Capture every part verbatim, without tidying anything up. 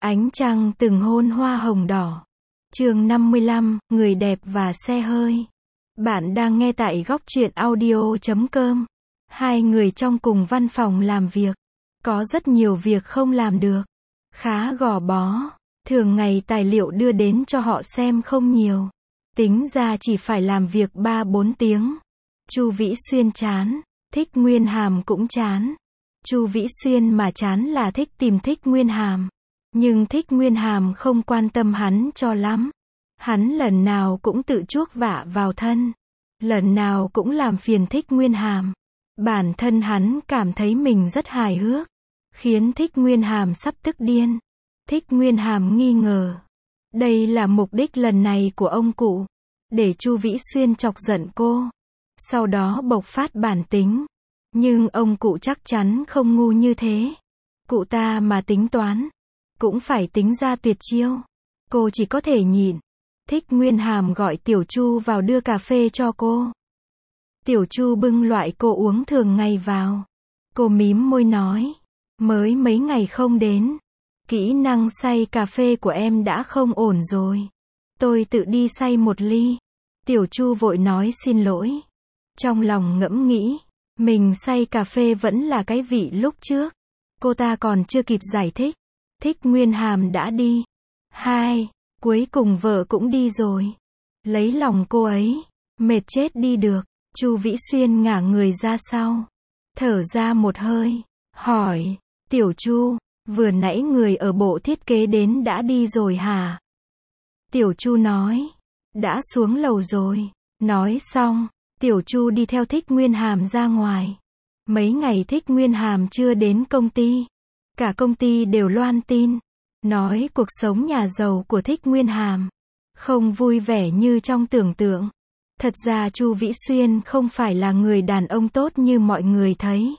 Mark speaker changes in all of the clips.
Speaker 1: Ánh trăng từng hôn hoa hồng đỏ. Chương năm mươi lăm, người đẹp và xe hơi. Bạn đang nghe tại góc truyện audio chấm com. Hai người trong cùng văn phòng làm việc. Có rất nhiều việc không làm được. Khá gò bó. Thường ngày tài liệu đưa đến cho họ xem không nhiều. Tính ra chỉ phải làm việc ba bốn tiếng. Chu Vĩ Xuyên chán. Thích Nguyên Hàm cũng chán. Chu Vĩ Xuyên mà chán là thích tìm Thích Nguyên Hàm. Nhưng Thích Nguyên Hàm không quan tâm hắn cho lắm. Hắn lần nào cũng tự chuốc vạ vào thân. Lần nào cũng làm phiền Thích Nguyên Hàm. Bản thân hắn cảm thấy mình rất hài hước. Khiến Thích Nguyên Hàm sắp tức điên. Thích Nguyên Hàm nghi ngờ. Đây là mục đích lần này của ông cụ. Để Chu Vĩ Xuyên chọc giận cô. Sau đó bộc phát bản tính. Nhưng ông cụ chắc chắn không ngu như thế. Cụ ta mà tính toán. Cũng phải tính ra tuyệt chiêu. Cô chỉ có thể nhịn. Thích Nguyên Hàm gọi Tiểu Chu vào đưa cà phê cho cô. Tiểu Chu bưng loại cô uống thường ngày vào. Cô mím môi nói. Mới mấy ngày không đến. Kỹ năng xay cà phê của em đã không ổn rồi. Tôi tự đi xay một ly. Tiểu Chu vội nói xin lỗi. Trong lòng ngẫm nghĩ. Mình xay cà phê vẫn là cái vị lúc trước. Cô ta còn chưa kịp giải thích. Thích Nguyên Hàm đã đi. Hai, cuối cùng vợ cũng đi rồi. Lấy lòng cô ấy. Mệt chết đi được. Chu Vĩ Xuyên ngả người ra sau. Thở ra một hơi. Hỏi. Tiểu Chu, vừa nãy người ở bộ thiết kế đến đã đi rồi hả? Tiểu Chu nói. Đã xuống lầu rồi. Nói xong. Tiểu Chu đi theo Thích Nguyên Hàm ra ngoài. Mấy ngày Thích Nguyên Hàm chưa đến công ty. Cả công ty đều loan tin. Nói cuộc sống nhà giàu của Thích Nguyên Hàm. Không vui vẻ như trong tưởng tượng. Thật ra Chu Vĩ Xuyên không phải là người đàn ông tốt như mọi người thấy.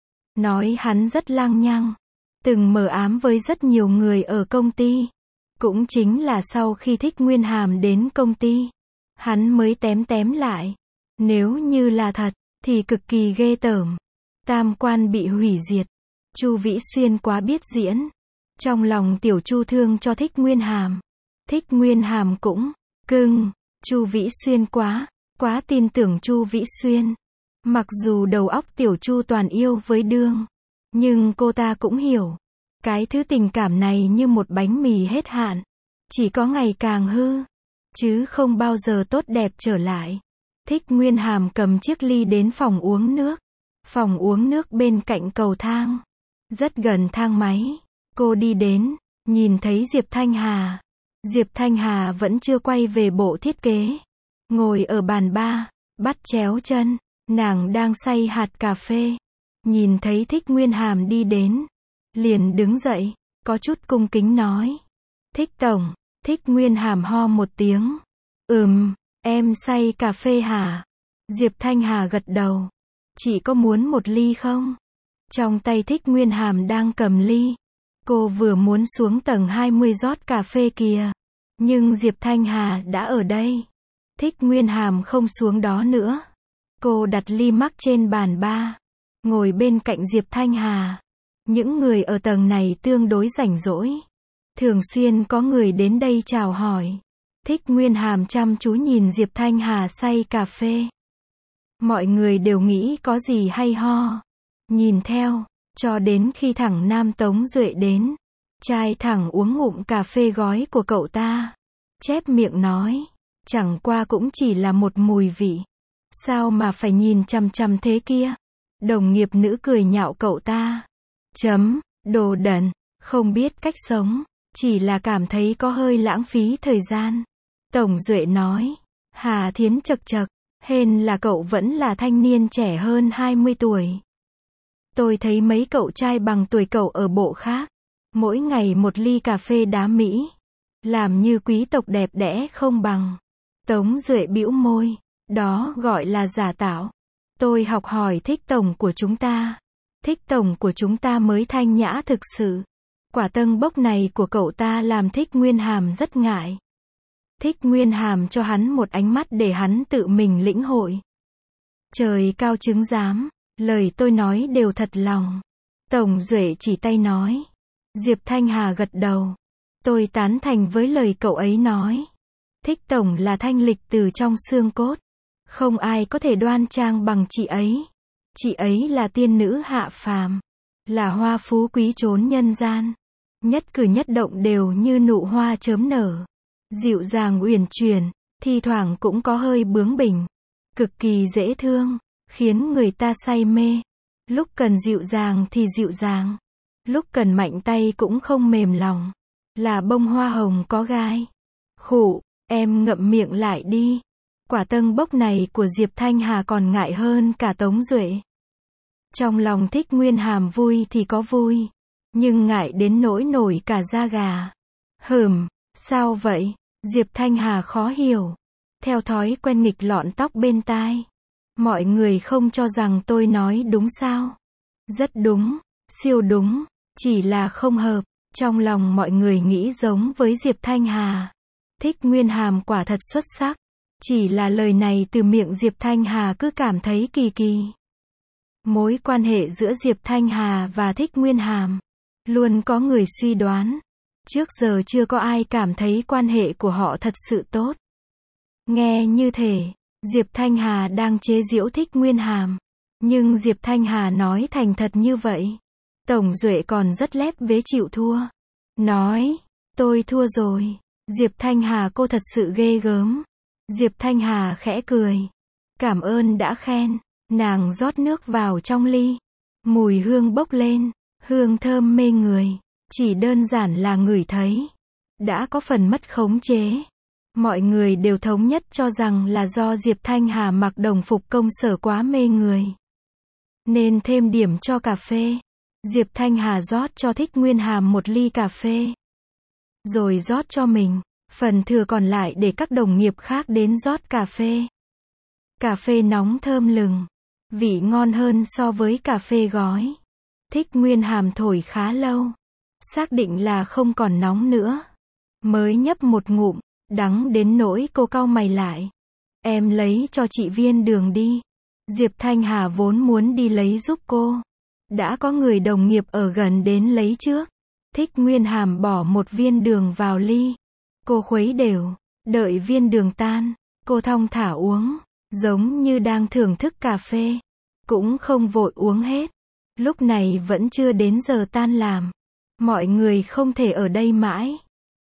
Speaker 1: Nói hắn rất lang nhăng. Từng mờ ám với rất nhiều người ở công ty. Cũng chính là sau khi Thích Nguyên Hàm đến công ty. Hắn mới tém tém lại. Nếu như là thật, thì cực kỳ ghê tởm. Tam quan bị hủy diệt. Chu Vĩ Xuyên quá biết diễn. Trong lòng Tiểu Chu thương cho Thích Nguyên Hàm. Thích Nguyên Hàm cũng cưng. Chu Vĩ Xuyên quá, quá tin tưởng Chu Vĩ Xuyên. Mặc dù đầu óc Tiểu Chu toàn yêu với đương. Nhưng cô ta cũng hiểu. Cái thứ tình cảm này như một bánh mì hết hạn. Chỉ có ngày càng hư. Chứ không bao giờ tốt đẹp trở lại. Thích Nguyên Hàm cầm chiếc ly đến phòng uống nước. Phòng uống nước bên cạnh cầu thang. Rất gần thang máy. Cô đi đến, nhìn thấy Diệp Thanh Hà. Diệp Thanh Hà vẫn chưa quay về bộ thiết kế. Ngồi ở bàn bar, bắt chéo chân. Nàng đang xay hạt cà phê. Nhìn thấy Thích Nguyên Hàm đi đến. Liền đứng dậy, có chút cung kính nói. Thích tổng. Thích Nguyên Hàm ho một tiếng. Ừm, em xay cà phê hả? Diệp Thanh Hà gật đầu. Chị có muốn một ly không? Trong tay Thích Nguyên Hàm đang cầm ly. Cô vừa muốn xuống tầng hai mươi rót cà phê kìa. Nhưng Diệp Thanh Hà đã ở đây. Thích Nguyên Hàm không xuống đó nữa. Cô đặt ly mắc trên bàn bar. Ngồi bên cạnh Diệp Thanh Hà. Những người ở tầng này tương đối rảnh rỗi. Thường xuyên có người đến đây chào hỏi. Thích Nguyên Hàm chăm chú nhìn Diệp Thanh Hà xay cà phê. Mọi người đều nghĩ có gì hay ho. Nhìn theo, cho đến khi thẳng Nam Tống Duệ đến. Trai thẳng uống ngụm cà phê gói của cậu ta. Chép miệng nói. Chẳng qua cũng chỉ là một mùi vị. Sao mà phải nhìn chằm chằm thế kia? Đồng nghiệp nữ cười nhạo cậu ta. Chấm, đồ đần, không biết cách sống. Chỉ là cảm thấy có hơi lãng phí thời gian. Tổng Duệ nói. Hà Thiến chật chật. Hên là cậu vẫn là thanh niên trẻ hơn hai mươi tuổi. Tôi thấy mấy cậu trai bằng tuổi cậu ở bộ khác. Mỗi ngày một ly cà phê đá Mỹ. Làm như quý tộc đẹp đẽ không bằng. Tống Duệ bĩu môi. Đó gọi là giả tạo. Tôi học hỏi Thích tổng của chúng ta. Thích tổng của chúng ta mới thanh nhã thực sự. Quả tâng bốc này của cậu ta làm Thích Nguyên Hàm rất ngại. Thích Nguyên Hàm cho hắn một ánh mắt để hắn tự mình lĩnh hội. Trời cao chứng giám, lời tôi nói đều thật lòng. Tổng Duệ chỉ tay nói. Diệp Thanh Hà gật đầu. Tôi tán thành với lời cậu ấy nói. Thích tổng là thanh lịch từ trong xương cốt. Không ai có thể đoan trang bằng chị ấy. Chị ấy là tiên nữ hạ phàm. Là hoa phú quý trốn nhân gian. Nhất cử nhất động đều như nụ hoa chớm nở. Dịu dàng uyển chuyển, thi thoảng cũng có hơi bướng bỉnh. Cực kỳ dễ thương, khiến người ta say mê. Lúc cần dịu dàng thì dịu dàng. Lúc cần mạnh tay cũng không mềm lòng. Là bông hoa hồng có gai. Khụ, em ngậm miệng lại đi. Quả tâng bốc này của Diệp Thanh Hà còn ngại hơn cả Tống Duệ. Trong lòng Thích Nguyên Hàm vui thì có vui. Nhưng ngại đến nỗi nổi cả da gà. Hừm, sao vậy? Diệp Thanh Hà khó hiểu. Theo thói quen nghịch lọn tóc bên tai. Mọi người không cho rằng tôi nói đúng sao? Rất đúng, siêu đúng, chỉ là không hợp. Trong lòng mọi người nghĩ giống với Diệp Thanh Hà. Thích Nguyên Hàm quả thật xuất sắc. Chỉ là lời này từ miệng Diệp Thanh Hà cứ cảm thấy kỳ kỳ. Mối quan hệ giữa Diệp Thanh Hà và Thích Nguyên Hàm. Luôn có người suy đoán. Trước giờ chưa có ai cảm thấy quan hệ của họ thật sự tốt. Nghe như thể, Diệp Thanh Hà đang chế giễu Thích Nguyên Hàm. Nhưng Diệp Thanh Hà nói thành thật như vậy. Tổng Duệ còn rất lép vế chịu thua. Nói, tôi thua rồi. Diệp Thanh Hà cô thật sự ghê gớm. Diệp Thanh Hà khẽ cười. Cảm ơn đã khen. Nàng rót nước vào trong ly. Mùi hương bốc lên. Hương thơm mê người. Chỉ đơn giản là ngửi thấy. Đã có phần mất khống chế. Mọi người đều thống nhất cho rằng là do Diệp Thanh Hà mặc đồng phục công sở quá mê người. Nên thêm điểm cho cà phê. Diệp Thanh Hà rót cho Thích Nguyên Hàm một ly cà phê. Rồi rót cho mình. Phần thừa còn lại để các đồng nghiệp khác đến rót cà phê. Cà phê nóng thơm lừng. Vị ngon hơn so với cà phê gói. Thích Nguyên Hàm thổi khá lâu. Xác định là không còn nóng nữa. Mới nhấp một ngụm. Đắng đến nỗi cô cau mày lại. Em lấy cho chị viên đường đi. Diệp Thanh Hà vốn muốn đi lấy giúp cô. Đã có người đồng nghiệp ở gần đến lấy trước. Thích Nguyên Hàm bỏ một viên đường vào ly. Cô khuấy đều. Đợi viên đường tan. Cô thong thả uống. Giống như đang thưởng thức cà phê. Cũng không vội uống hết. Lúc này vẫn chưa đến giờ tan làm. Mọi người không thể ở đây mãi.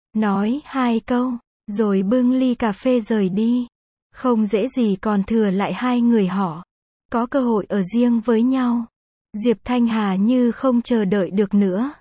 Speaker 1: Nói hai câu. Rồi bưng ly cà phê rời đi. Không dễ gì còn thừa lại hai người họ. Có cơ hội ở riêng với nhau. Diệp Thanh Hà như không chờ đợi được nữa.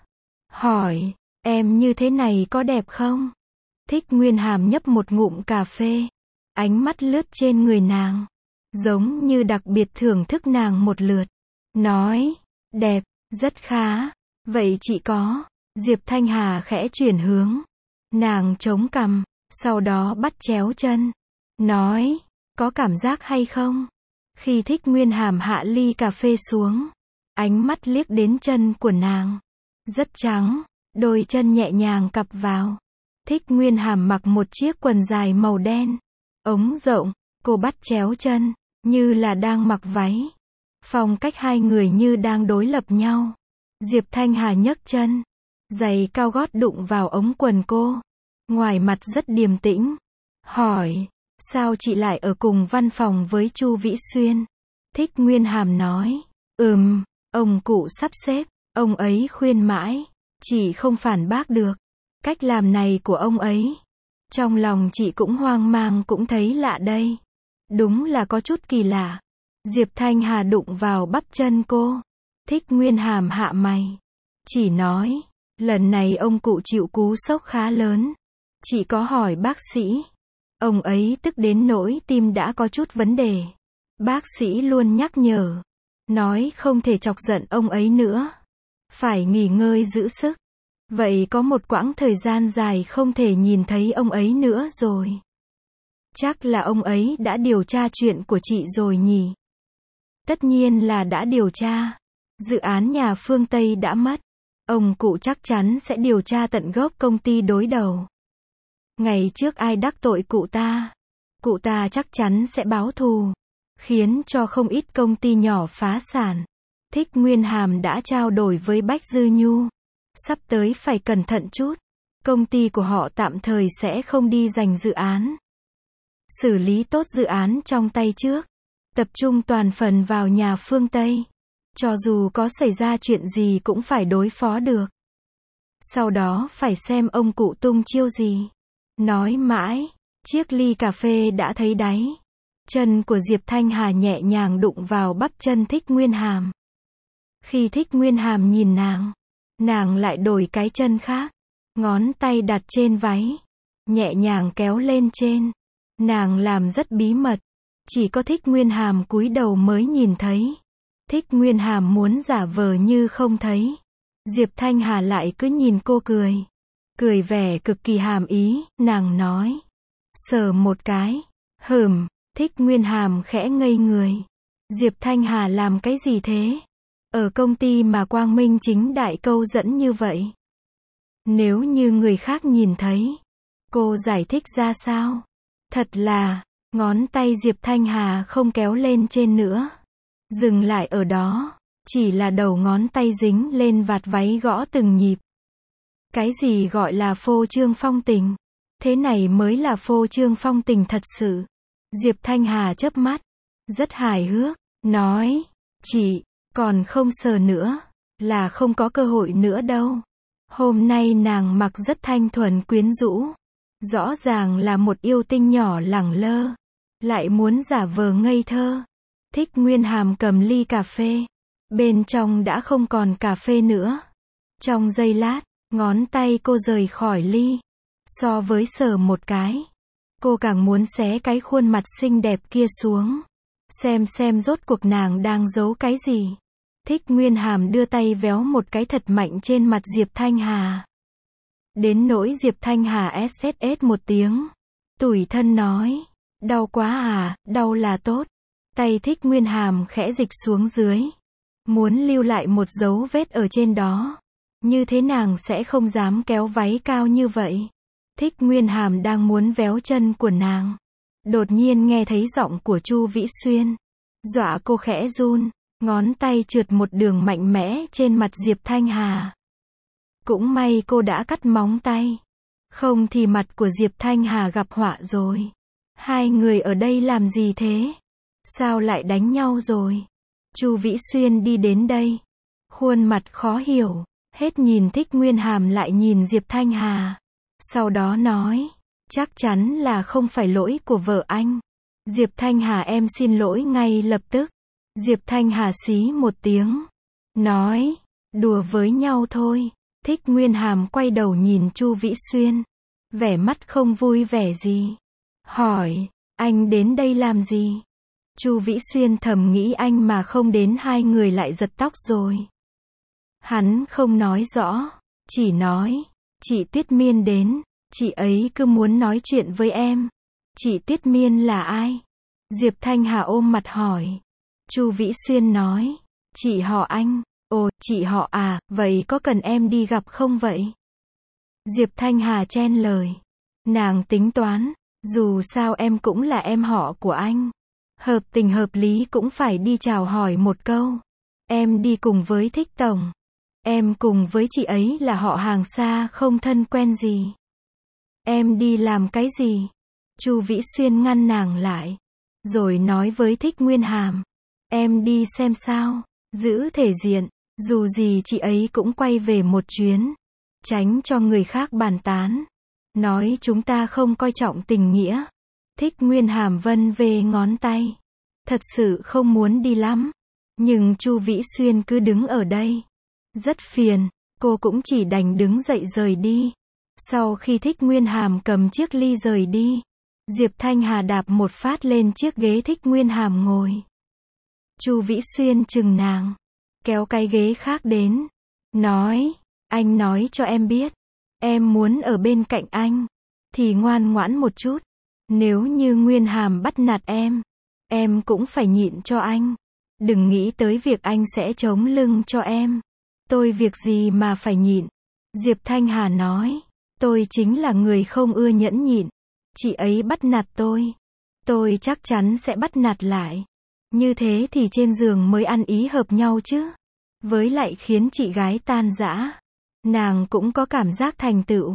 Speaker 1: Hỏi, em như thế này có đẹp không? Thích Nguyên Hàm nhấp một ngụm cà phê. Ánh mắt lướt trên người nàng. Giống như đặc biệt thưởng thức nàng một lượt. Nói, đẹp, rất khá. Vậy chị có? Diệp Thanh Hà khẽ chuyển hướng. Nàng chống cằm. Sau đó bắt chéo chân. Nói, có cảm giác hay không? Khi Thích Nguyên Hàm hạ ly cà phê xuống. Ánh mắt liếc đến chân của nàng. Rất trắng. Đôi chân nhẹ nhàng cặp vào. Thích Nguyên Hàm mặc một chiếc quần dài màu đen. Ống rộng. Cô bắt chéo chân. Như là đang mặc váy. Phong cách hai người như đang đối lập nhau. Diệp Thanh Hà nhấc chân. Giày cao gót đụng vào ống quần cô. Ngoài mặt rất điềm tĩnh. Hỏi, sao chị lại ở cùng văn phòng với Chu Vĩ Xuyên? Thích Nguyên Hàm nói, ừm, ông cụ sắp xếp, ông ấy khuyên mãi, chị không phản bác được. Cách làm này của ông ấy. Trong lòng chị cũng hoang mang cũng thấy lạ đây. Đúng là có chút kỳ lạ. Diệp Thanh Hà đụng vào bắp chân cô. Thích Nguyên Hàm hạ mày. Chỉ nói, lần này ông cụ chịu cú sốc khá lớn. Chị có hỏi bác sĩ. Ông ấy tức đến nỗi tim đã có chút vấn đề. Bác sĩ luôn nhắc nhở. Nói không thể chọc giận ông ấy nữa. Phải nghỉ ngơi giữ sức. Vậy có một quãng thời gian dài không thể nhìn thấy ông ấy nữa rồi. Chắc là ông ấy đã điều tra chuyện của chị rồi nhỉ? Tất nhiên là đã điều tra. Dự án nhà phương Tây đã mất. Ông cụ chắc chắn sẽ điều tra tận gốc công ty đối đầu. Ngày trước ai đắc tội cụ ta? Cụ ta chắc chắn sẽ báo thù. Khiến cho không ít công ty nhỏ phá sản. Thích Nguyên Hàm đã trao đổi với Bách Dư Nhu. Sắp tới phải cẩn thận chút. Công ty của họ tạm thời sẽ không đi giành dự án. Xử lý tốt dự án trong tay trước. Tập trung toàn phần vào nhà phương Tây. Cho dù có xảy ra chuyện gì cũng phải đối phó được. Sau đó phải xem ông cụ tung chiêu gì. Nói mãi, chiếc ly cà phê đã thấy đáy. Chân của Diệp Thanh Hà nhẹ nhàng đụng vào bắp chân Thích Nguyên Hàm. Khi Thích Nguyên Hàm nhìn nàng, nàng lại đổi cái chân khác. Ngón tay đặt trên váy, nhẹ nhàng kéo lên trên. Nàng làm rất bí mật, chỉ có Thích Nguyên Hàm cúi đầu mới nhìn thấy. Thích Nguyên Hàm muốn giả vờ như không thấy. Diệp Thanh Hà lại cứ nhìn cô cười. Cười vẻ cực kỳ hàm ý, nàng nói. Sờ một cái. Hừm, Thích Nguyên Hàm khẽ ngây người. Diệp Thanh Hà làm cái gì thế? Ở công ty mà quang minh chính đại câu dẫn như vậy. Nếu như người khác nhìn thấy, cô giải thích ra sao? Thật là, ngón tay Diệp Thanh Hà không kéo lên trên nữa. Dừng lại ở đó, chỉ là đầu ngón tay dính lên vạt váy gõ từng nhịp. Cái gì gọi là phô trương phong tình? Thế này mới là phô trương phong tình thật sự. Diệp Thanh Hà chớp mắt, rất hài hước, nói, chị, còn không sờ nữa, là không có cơ hội nữa đâu. Hôm nay nàng mặc rất thanh thuần quyến rũ. Rõ ràng là một yêu tinh nhỏ lẳng lơ. Lại muốn giả vờ ngây thơ. Thích Nguyên Hàm cầm ly cà phê. Bên trong đã không còn cà phê nữa. Trong giây lát, ngón tay cô rời khỏi ly. So với sờ một cái, cô càng muốn xé cái khuôn mặt xinh đẹp kia xuống. Xem xem rốt cuộc nàng đang giấu cái gì. Thích Nguyên Hàm đưa tay véo một cái thật mạnh trên mặt Diệp Thanh Hà. Đến nỗi Diệp Thanh Hà ét ét ét một tiếng. Tủi thân nói. Đau quá à, đau là tốt. Tay Thích Nguyên Hàm khẽ dịch xuống dưới. Muốn lưu lại một dấu vết ở trên đó. Như thế nàng sẽ không dám kéo váy cao như vậy. Thích Nguyên Hàm đang muốn véo chân của nàng. Đột nhiên nghe thấy giọng của Chu Vĩ Xuyên. Dọa cô khẽ run. Ngón tay trượt một đường mạnh mẽ trên mặt Diệp Thanh Hà. Cũng may cô đã cắt móng tay. Không thì mặt của Diệp Thanh Hà gặp họa rồi. Hai người ở đây làm gì thế? Sao lại đánh nhau rồi? Chu Vĩ Xuyên đi đến đây. Khuôn mặt khó hiểu. Hết nhìn Thích Nguyên Hàm lại nhìn Diệp Thanh Hà. Sau đó nói. Chắc chắn là không phải lỗi của vợ anh. Diệp Thanh Hà em xin lỗi ngay lập tức. Diệp Thanh Hà xí một tiếng. Nói. Đùa với nhau thôi. Thích Nguyên Hàm quay đầu nhìn Chu Vĩ Xuyên. Vẻ mắt không vui vẻ gì. Hỏi. Anh đến đây làm gì? Chu Vĩ Xuyên thầm nghĩ anh mà không đến hai người lại giật tóc rồi. Hắn không nói rõ. Chỉ nói. Chị Tuyết Miên đến. Chị ấy cứ muốn nói chuyện với em. Chị Tuyết Miên là ai? Diệp Thanh Hà ôm mặt hỏi. Chu Vĩ Xuyên nói. Chị họ anh. Ồ, chị họ à, vậy có cần em đi gặp không vậy? Diệp Thanh Hà chen lời. Nàng tính toán. Dù sao em cũng là em họ của anh. Hợp tình hợp lý cũng phải đi chào hỏi một câu. Em đi cùng với Thích Tổng. Em cùng với chị ấy là họ hàng xa không thân quen gì. Em đi làm cái gì? Chu Vĩ Xuyên ngăn nàng lại. Rồi nói với Thích Nguyên Hàm. Em đi xem sao. Giữ thể diện. Dù gì chị ấy cũng quay về một chuyến. Tránh cho người khác bàn tán. Nói chúng ta không coi trọng tình nghĩa. Thích Nguyên Hàm vân về ngón tay. Thật sự không muốn đi lắm. Nhưng Chu Vĩ Xuyên cứ đứng ở đây. Rất phiền. Cô cũng chỉ đành đứng dậy rời đi. Sau khi Thích Nguyên Hàm cầm chiếc ly rời đi. Diệp Thanh Hà đạp một phát lên chiếc ghế Thích Nguyên Hàm ngồi. Chu Vĩ Xuyên chừng nàng. Kéo cái ghế khác đến. Nói. Anh nói cho em biết. Em muốn ở bên cạnh anh. Thì ngoan ngoãn một chút. Nếu như Nguyên Hàm bắt nạt em. Em cũng phải nhịn cho anh. Đừng nghĩ tới việc anh sẽ chống lưng cho em. Tôi việc gì mà phải nhịn. Diệp Thanh Hà nói. Tôi chính là người không ưa nhẫn nhịn. Chị ấy bắt nạt tôi. Tôi chắc chắn sẽ bắt nạt lại. Như thế thì trên giường mới ăn ý hợp nhau chứ. Với lại khiến chị gái tan rã. Nàng cũng có cảm giác thành tựu.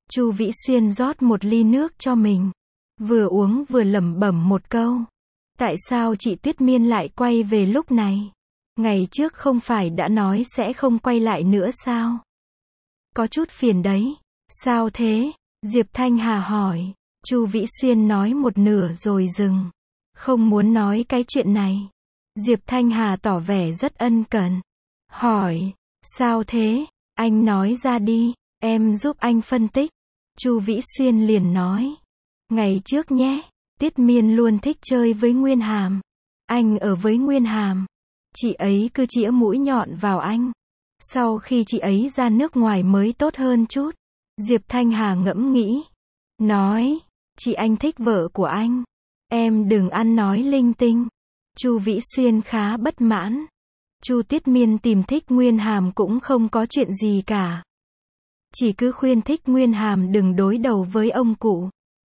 Speaker 1: Chu Vĩ Xuyên rót một ly nước cho mình. Vừa uống vừa lẩm bẩm một câu. Tại sao chị Tuyết Miên lại quay về lúc này? Ngày trước không phải đã nói sẽ không quay lại nữa sao? Có chút phiền đấy. Sao thế? Diệp Thanh Hà hỏi. Chu Vĩ Xuyên nói một nửa rồi dừng. Không muốn nói cái chuyện này. Diệp Thanh Hà tỏ vẻ rất ân cần. Hỏi. Sao thế? Anh nói ra đi. Em giúp anh phân tích. Chu Vĩ Xuyên liền nói. Ngày trước nhé. Tiết Miên luôn thích chơi với Nguyên Hàm. Anh ở với Nguyên Hàm. Chị ấy cứ chĩa mũi nhọn vào anh. Sau khi chị ấy ra nước ngoài mới tốt hơn chút. Diệp Thanh Hà ngẫm nghĩ. Nói. Chị anh thích vợ của anh. Em đừng ăn nói linh tinh. Chu Vĩ Xuyên khá bất mãn. Chu Tiết Miên tìm thích Nguyên Hàm cũng không có chuyện gì cả. Chỉ cứ khuyên thích Nguyên Hàm đừng đối đầu với ông cụ.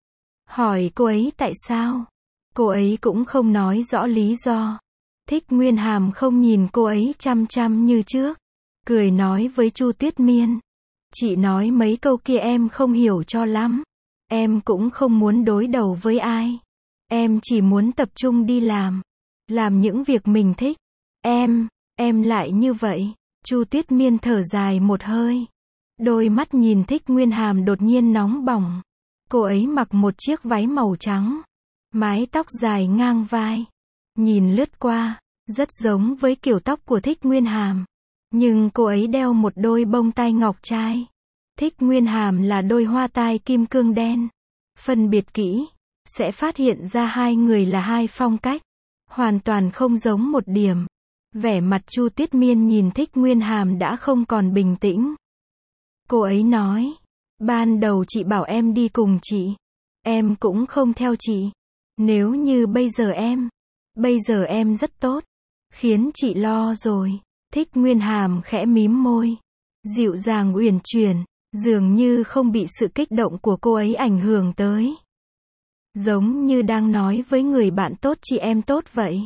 Speaker 1: Hỏi cô ấy tại sao? Cô ấy cũng không nói rõ lý do. Thích Nguyên Hàm không nhìn cô ấy chăm chăm như trước. Cười nói với Chu Tuyết Miên. Chị nói mấy câu kia em không hiểu cho lắm. Em cũng không muốn đối đầu với ai. Em chỉ muốn tập trung đi làm. Làm những việc mình thích. Em, em lại như vậy. Chu Tuyết Miên thở dài một hơi. Đôi mắt nhìn thích Nguyên Hàm đột nhiên nóng bỏng. Cô ấy mặc một chiếc váy màu trắng. Mái tóc dài ngang vai. Nhìn lướt qua, rất giống với kiểu tóc của thích Nguyên Hàm. Nhưng cô ấy đeo một đôi bông tai ngọc trai. Thích Nguyên Hàm là đôi hoa tai kim cương đen. Phân biệt kỹ, sẽ phát hiện ra hai người là hai phong cách. Hoàn toàn không giống một điểm. Vẻ mặt Chu Tuyết Miên nhìn thích Nguyên Hàm đã không còn bình tĩnh. Cô ấy nói. Ban đầu chị bảo em đi cùng chị. Em cũng không theo chị. Nếu như bây giờ em. Bây giờ em rất tốt. Khiến chị lo rồi. Thích Nguyên Hàm khẽ mím môi. Dịu dàng uyển chuyển. Dường như không bị sự kích động của cô ấy ảnh hưởng tới. Giống như đang nói với người bạn tốt chị em tốt vậy.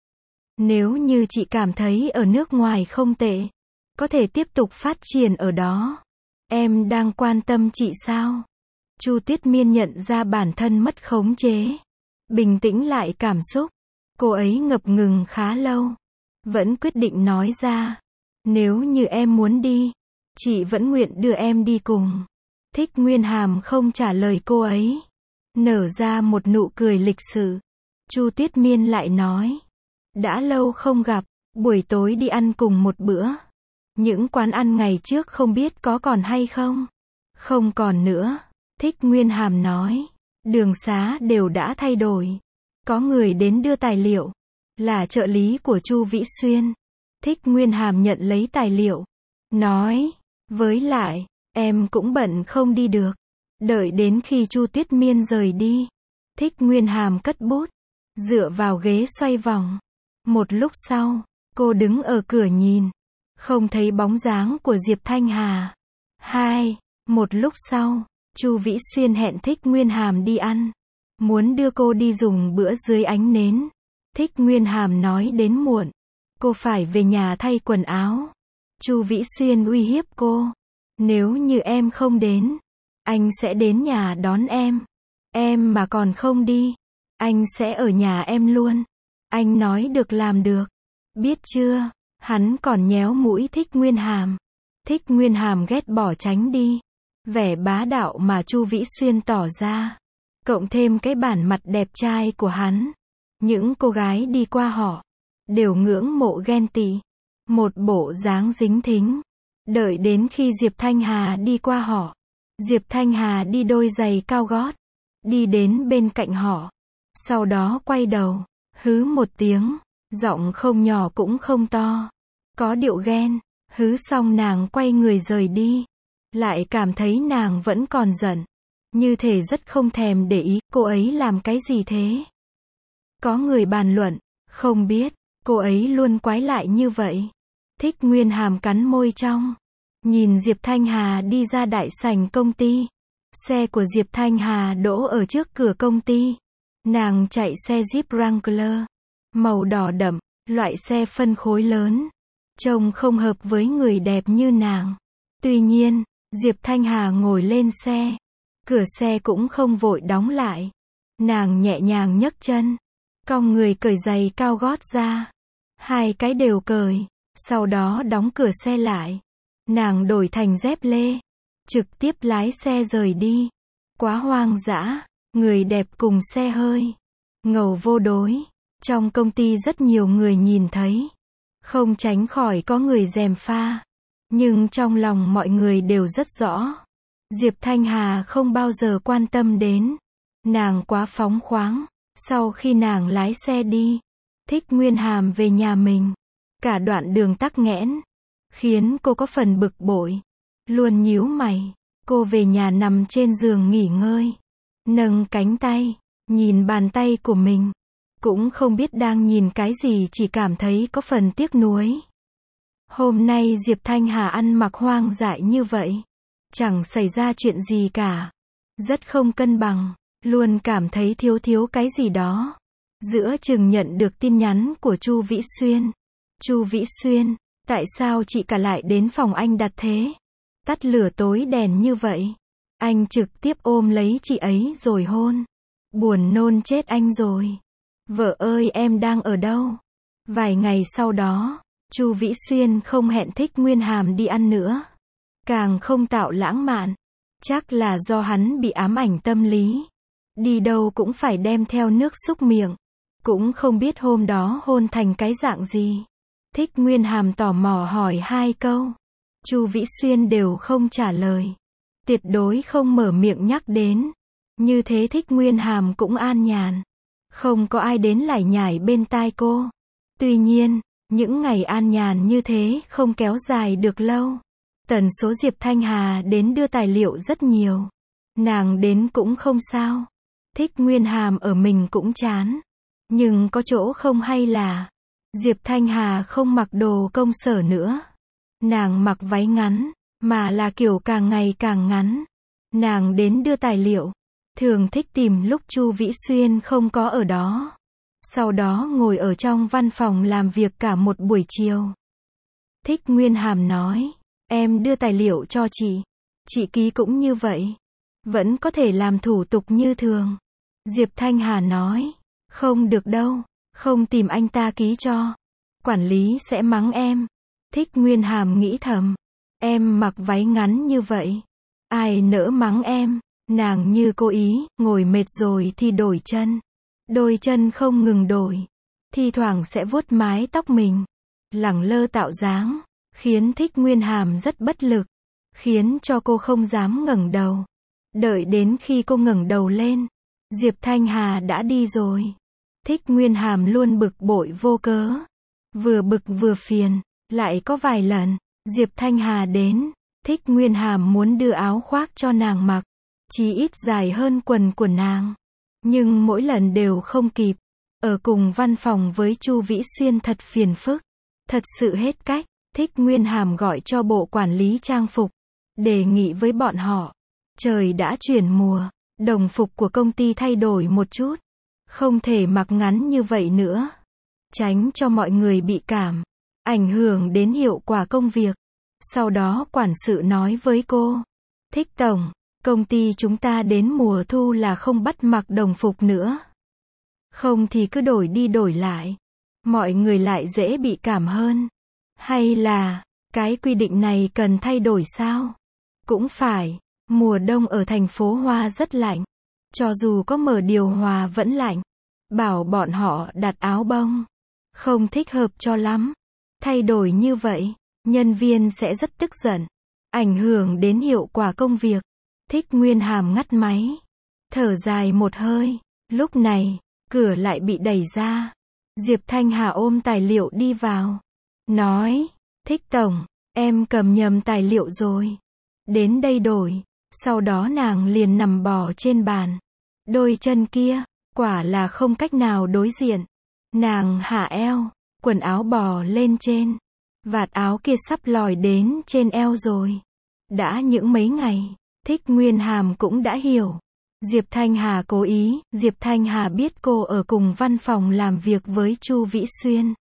Speaker 1: Nếu như chị cảm thấy ở nước ngoài không tệ. Có thể tiếp tục phát triển ở đó. Em đang quan tâm chị sao? Chu Tuyết Miên nhận ra bản thân mất khống chế. Bình tĩnh lại cảm xúc. Cô ấy ngập ngừng khá lâu. Vẫn quyết định nói ra. Nếu như em muốn đi. Chị vẫn nguyện đưa em đi cùng. Thích Nguyên Hàm không trả lời cô ấy. Nở ra một nụ cười lịch sự. Chu Tuyết Miên lại nói. Đã lâu không gặp. Buổi tối đi ăn cùng một bữa. Những quán ăn ngày trước không biết có còn hay không? Không còn nữa. Thích Nguyên Hàm nói. Đường xá đều đã thay đổi. Có người đến đưa tài liệu. Là trợ lý của Chu Vĩ Xuyên. Thích Nguyên Hàm nhận lấy tài liệu. Nói. Với lại, em cũng bận không đi được. Đợi đến khi Chu Tuyết Miên rời đi. Thích Nguyên Hàm cất bút. Dựa vào ghế xoay vòng. Một lúc sau, cô đứng ở cửa nhìn. Không thấy bóng dáng của Diệp Thanh Hà. Hai. Một lúc sau, Chu Vĩ Xuyên hẹn Thích Nguyên Hàm đi ăn. Muốn đưa cô đi dùng bữa dưới ánh nến. Thích Nguyên Hàm nói đến muộn. Cô phải về nhà thay quần áo. Chu Vĩ Xuyên uy hiếp cô. Nếu như em không đến, anh sẽ đến nhà đón em. Em mà còn không đi, anh sẽ ở nhà em luôn. Anh nói được làm được. Biết chưa? Hắn còn nhéo mũi Thích Nguyên Hàm. Thích Nguyên Hàm ghét bỏ tránh đi. Vẻ bá đạo mà Chu Vĩ Xuyên tỏ ra. Cộng thêm cái bản mặt đẹp trai của hắn. Những cô gái đi qua họ. Đều ngưỡng mộ ghen tị. Một bộ dáng dính thính. Đợi đến khi Diệp Thanh Hà đi qua họ. Diệp Thanh Hà đi đôi giày cao gót. Đi đến bên cạnh họ. Sau đó quay đầu. Hứ một tiếng. Giọng không nhỏ cũng không to. Có điệu ghen. Hứ xong nàng quay người rời đi. Lại cảm thấy nàng vẫn còn giận. Như thể rất không thèm để ý cô ấy làm cái gì thế. Có người bàn luận. Không biết. Cô ấy luôn quái lại như vậy. Thích Nguyên Hàm cắn môi trong. Nhìn Diệp Thanh Hà đi ra đại sảnh công ty. Xe của Diệp Thanh Hà đỗ ở trước cửa công ty. Nàng chạy xe Jeep Wrangler. Màu đỏ đậm. Loại xe phân khối lớn. Trông không hợp với người đẹp như nàng. Tuy nhiên, Diệp Thanh Hà ngồi lên xe. Cửa xe cũng không vội đóng lại. Nàng nhẹ nhàng nhấc chân, cong người cởi giày cao gót ra. Hai cái đều cởi, sau đó đóng cửa xe lại. Nàng đổi thành dép lê, trực tiếp lái xe rời đi. Quá hoang dã, người đẹp cùng xe hơi. Ngầu vô đối. Trong công ty rất nhiều người nhìn thấy. Không tránh khỏi có người gièm pha. Nhưng trong lòng mọi người đều rất rõ. Diệp Thanh Hà không bao giờ quan tâm đến. Nàng quá phóng khoáng. Sau khi nàng lái xe đi, Thích Nguyên Hàm về nhà mình. Cả đoạn đường tắc nghẽn, khiến cô có phần bực bội. Luôn nhíu mày. Cô về nhà nằm trên giường nghỉ ngơi. Nâng cánh tay, nhìn bàn tay của mình. Cũng không biết đang nhìn cái gì, chỉ cảm thấy có phần tiếc nuối. Hôm nay Diệp Thanh Hà ăn mặc hoang dại như vậy. Chẳng xảy ra chuyện gì cả. Rất không cân bằng. Luôn cảm thấy thiếu thiếu cái gì đó. Giữa chừng nhận được tin nhắn của Chu Vĩ Xuyên. Chu Vĩ Xuyên, tại sao chị cả lại đến phòng anh đặt thế? Tắt lửa tối đèn như vậy. Anh trực tiếp ôm lấy chị ấy rồi hôn. Buồn nôn chết anh rồi. Vợ ơi, em đang ở đâu? Vài ngày sau đó, Chu Vĩ Xuyên không hẹn Thích Nguyên Hàm đi ăn nữa. Càng không tạo lãng mạn. Chắc là do hắn bị ám ảnh tâm lý. Đi đâu cũng phải đem theo nước súc miệng. Cũng không biết hôm đó hôn thành cái dạng gì. Thích Nguyên Hàm tò mò hỏi hai câu. Chu Vĩ Xuyên đều không trả lời. Tuyệt đối không mở miệng nhắc đến. Như thế Thích Nguyên Hàm cũng an nhàn. Không có ai đến lải nhải bên tai cô. Tuy nhiên, những ngày an nhàn như thế không kéo dài được lâu. Tần số Diệp Thanh Hà đến đưa tài liệu rất nhiều. Nàng đến cũng không sao. Thích Nguyên Hàm ở mình cũng chán. Nhưng có chỗ không hay là Diệp Thanh Hà không mặc đồ công sở nữa. Nàng mặc váy ngắn, mà là kiểu càng ngày càng ngắn. Nàng đến đưa tài liệu. Thường thích tìm lúc Chu Vĩ Xuyên không có ở đó. Sau đó ngồi ở trong văn phòng làm việc cả một buổi chiều. Thích Nguyên Hàm nói, em đưa tài liệu cho chị. Chị ký cũng như vậy. Vẫn có thể làm thủ tục như thường. Diệp Thanh Hà nói, không được đâu. Không tìm anh ta ký cho. Quản lý sẽ mắng em. Thích Nguyên Hàm nghĩ thầm. Em mặc váy ngắn như vậy. Ai nỡ mắng em. Nàng như cố ý, ngồi mệt rồi thì đổi chân. Đôi chân không ngừng đổi. Thi thoảng sẽ vuốt mái tóc mình. Lẳng lơ tạo dáng. Khiến Thích Nguyên Hàm rất bất lực. Khiến cho cô không dám ngẩng đầu. Đợi đến khi cô ngẩng đầu lên. Diệp Thanh Hà đã đi rồi. Thích Nguyên Hàm luôn bực bội vô cớ. Vừa bực vừa phiền. Lại có vài lần, Diệp Thanh Hà đến. Thích Nguyên Hàm muốn đưa áo khoác cho nàng mặc. Chí ít dài hơn quần của nàng. Nhưng mỗi lần đều không kịp. Ở cùng văn phòng với Chu Vĩ Xuyên thật phiền phức. Thật sự hết cách. Thích Nguyên Hàm gọi cho bộ quản lý trang phục. Đề nghị với bọn họ. Trời đã chuyển mùa. Đồng phục của công ty thay đổi một chút. Không thể mặc ngắn như vậy nữa. Tránh cho mọi người bị cảm. Ảnh hưởng đến hiệu quả công việc. Sau đó quản sự nói với cô. Thích tổng, công ty chúng ta đến mùa thu là không bắt mặc đồng phục nữa. Không thì cứ đổi đi đổi lại. Mọi người lại dễ bị cảm hơn. Hay là, cái quy định này cần thay đổi sao? Cũng phải, mùa đông ở thành phố Hoa rất lạnh. Cho dù có mở điều hòa vẫn lạnh. Bảo bọn họ đặt áo bông. Không thích hợp cho lắm. Thay đổi như vậy, nhân viên sẽ rất tức giận. Ảnh hưởng đến hiệu quả công việc. Thích Nguyên Hàm ngắt máy. Thở dài một hơi. Lúc này, cửa lại bị đẩy ra. Diệp Thanh Hà ôm tài liệu đi vào. Nói, Thích tổng, em cầm nhầm tài liệu rồi. Đến đây đổi. Sau đó nàng liền nằm bò trên bàn. Đôi chân kia, quả là không cách nào đối diện. Nàng hạ eo, quần áo bò lên trên. Vạt áo kia sắp lòi đến trên eo rồi. Đã những mấy ngày, Thích Nguyên Hàm cũng đã hiểu. Diệp Thanh Hà cố ý, Diệp Thanh Hà biết cô ở cùng văn phòng làm việc với Chu Vĩ Xuyên.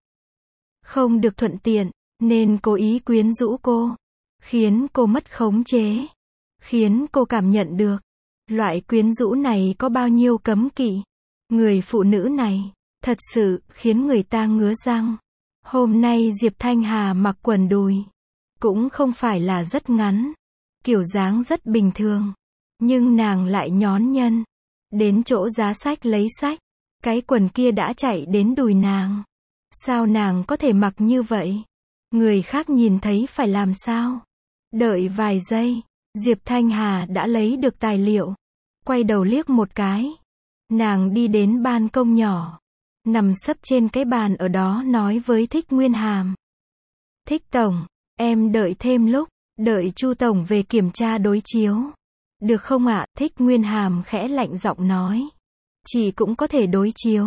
Speaker 1: Không được thuận tiện, nên cố ý quyến rũ cô. Khiến cô mất khống chế. khiến cô cảm nhận được, loại quyến rũ này có bao nhiêu cấm kỵ. Người phụ nữ này, thật sự, khiến người ta ngứa răng. Hôm nay Diệp Thanh Hà mặc quần đùi, cũng không phải là rất ngắn, kiểu dáng rất bình thường, nhưng nàng lại nhón nhân, đến chỗ giá sách lấy sách, cái quần kia đã chạy đến đùi nàng. Sao nàng có thể mặc như vậy? Người khác nhìn thấy phải làm sao? Đợi vài giây, Diệp Thanh Hà đã lấy được tài liệu, quay đầu liếc một cái. Nàng đi đến ban công nhỏ, nằm sấp trên cái bàn ở đó nói với Thích Nguyên Hàm. Thích Tổng, em đợi thêm lúc, đợi Chu Tổng về kiểm tra đối chiếu. Được không ạ? Thích Nguyên Hàm khẽ lạnh giọng nói. Chị cũng có thể đối chiếu.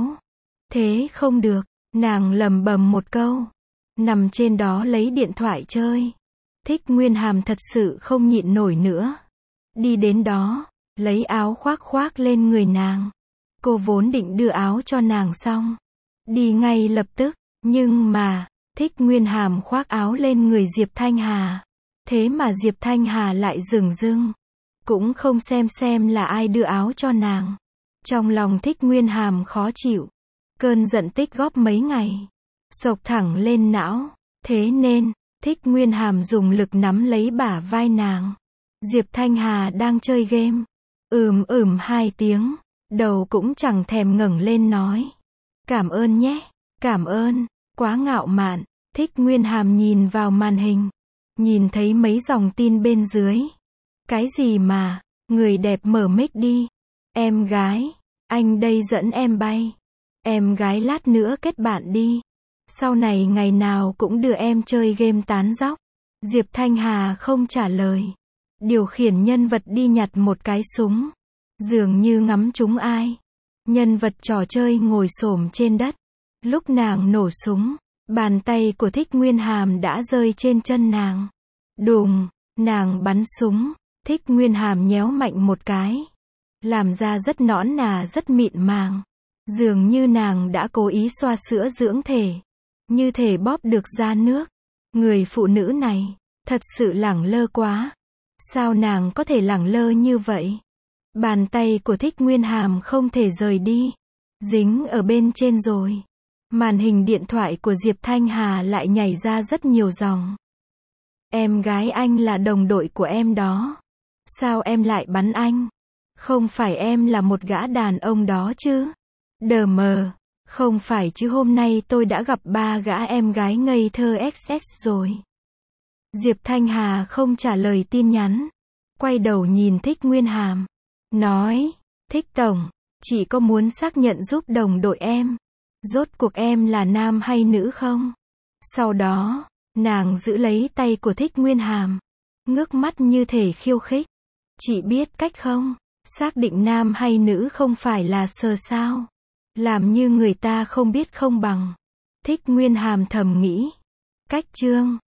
Speaker 1: Thế không được, nàng lầm bầm một câu. Nằm trên đó lấy điện thoại chơi. Thích Nguyên Hàm thật sự không nhịn nổi nữa. Đi đến đó, lấy áo khoác khoác lên người nàng. Cô vốn định đưa áo cho nàng xong, đi ngay lập tức, nhưng mà, Thích Nguyên Hàm khoác áo lên người Diệp Thanh Hà. Thế mà Diệp Thanh Hà lại dửng dưng, cũng không xem xem là ai đưa áo cho nàng. Trong lòng Thích Nguyên Hàm khó chịu, cơn giận tích góp mấy ngày, xộc thẳng lên não. Thế nên, Thích Nguyên Hàm dùng lực nắm lấy bả vai nàng. Diệp Thanh Hà đang chơi game, ừm ừm hai tiếng, đầu cũng chẳng thèm ngẩng lên nói. Cảm ơn nhé, cảm ơn, quá ngạo mạn. Thích Nguyên Hàm nhìn vào màn hình, nhìn thấy mấy dòng tin bên dưới. Cái gì mà, người đẹp mở mic đi. Em gái, anh đây dẫn em bay. Em gái lát nữa kết bạn đi. Sau này ngày nào cũng đưa em chơi game tán dóc. Diệp Thanh Hà không trả lời. Điều khiển nhân vật đi nhặt một cái súng. Dường như ngắm trúng ai. Nhân vật trò chơi ngồi xổm trên đất. Lúc nàng nổ súng, bàn tay của Thích Nguyên Hàm đã rơi trên chân nàng. Đùng, nàng bắn súng. Thích Nguyên Hàm nhéo mạnh một cái. Làm ra rất nõn nà rất mịn màng. Dường như nàng đã cố ý xoa sữa dưỡng thể. Như thể bóp được ra nước. Người phụ nữ này, thật sự lẳng lơ quá. Sao nàng có thể lẳng lơ như vậy? Bàn tay của Thích Nguyên Hàm không thể rời đi. Dính ở bên trên rồi. Màn hình điện thoại của Diệp Thanh Hà lại nhảy ra rất nhiều dòng. Em gái anh là đồng đội của em đó. Sao em lại bắn anh? Không phải em là một gã đàn ông đó chứ? Đờ mờ. Không phải chứ hôm nay tôi đã gặp ba gã em gái ngây thơ ích ích rồi. Diệp Thanh Hà không trả lời tin nhắn. Quay đầu nhìn Thích Nguyên Hàm. Nói, Thích Tổng, chị có muốn xác nhận giúp đồng đội em? Rốt cuộc em là nam hay nữ không? Sau đó, nàng giữ lấy tay của Thích Nguyên Hàm. Ngước mắt như thể khiêu khích. Chị biết cách không? Xác định nam hay nữ không phải là sờ sao. Làm như người ta không biết không bằng. Thích Nguyên Hàm thầm nghĩ. Cách chương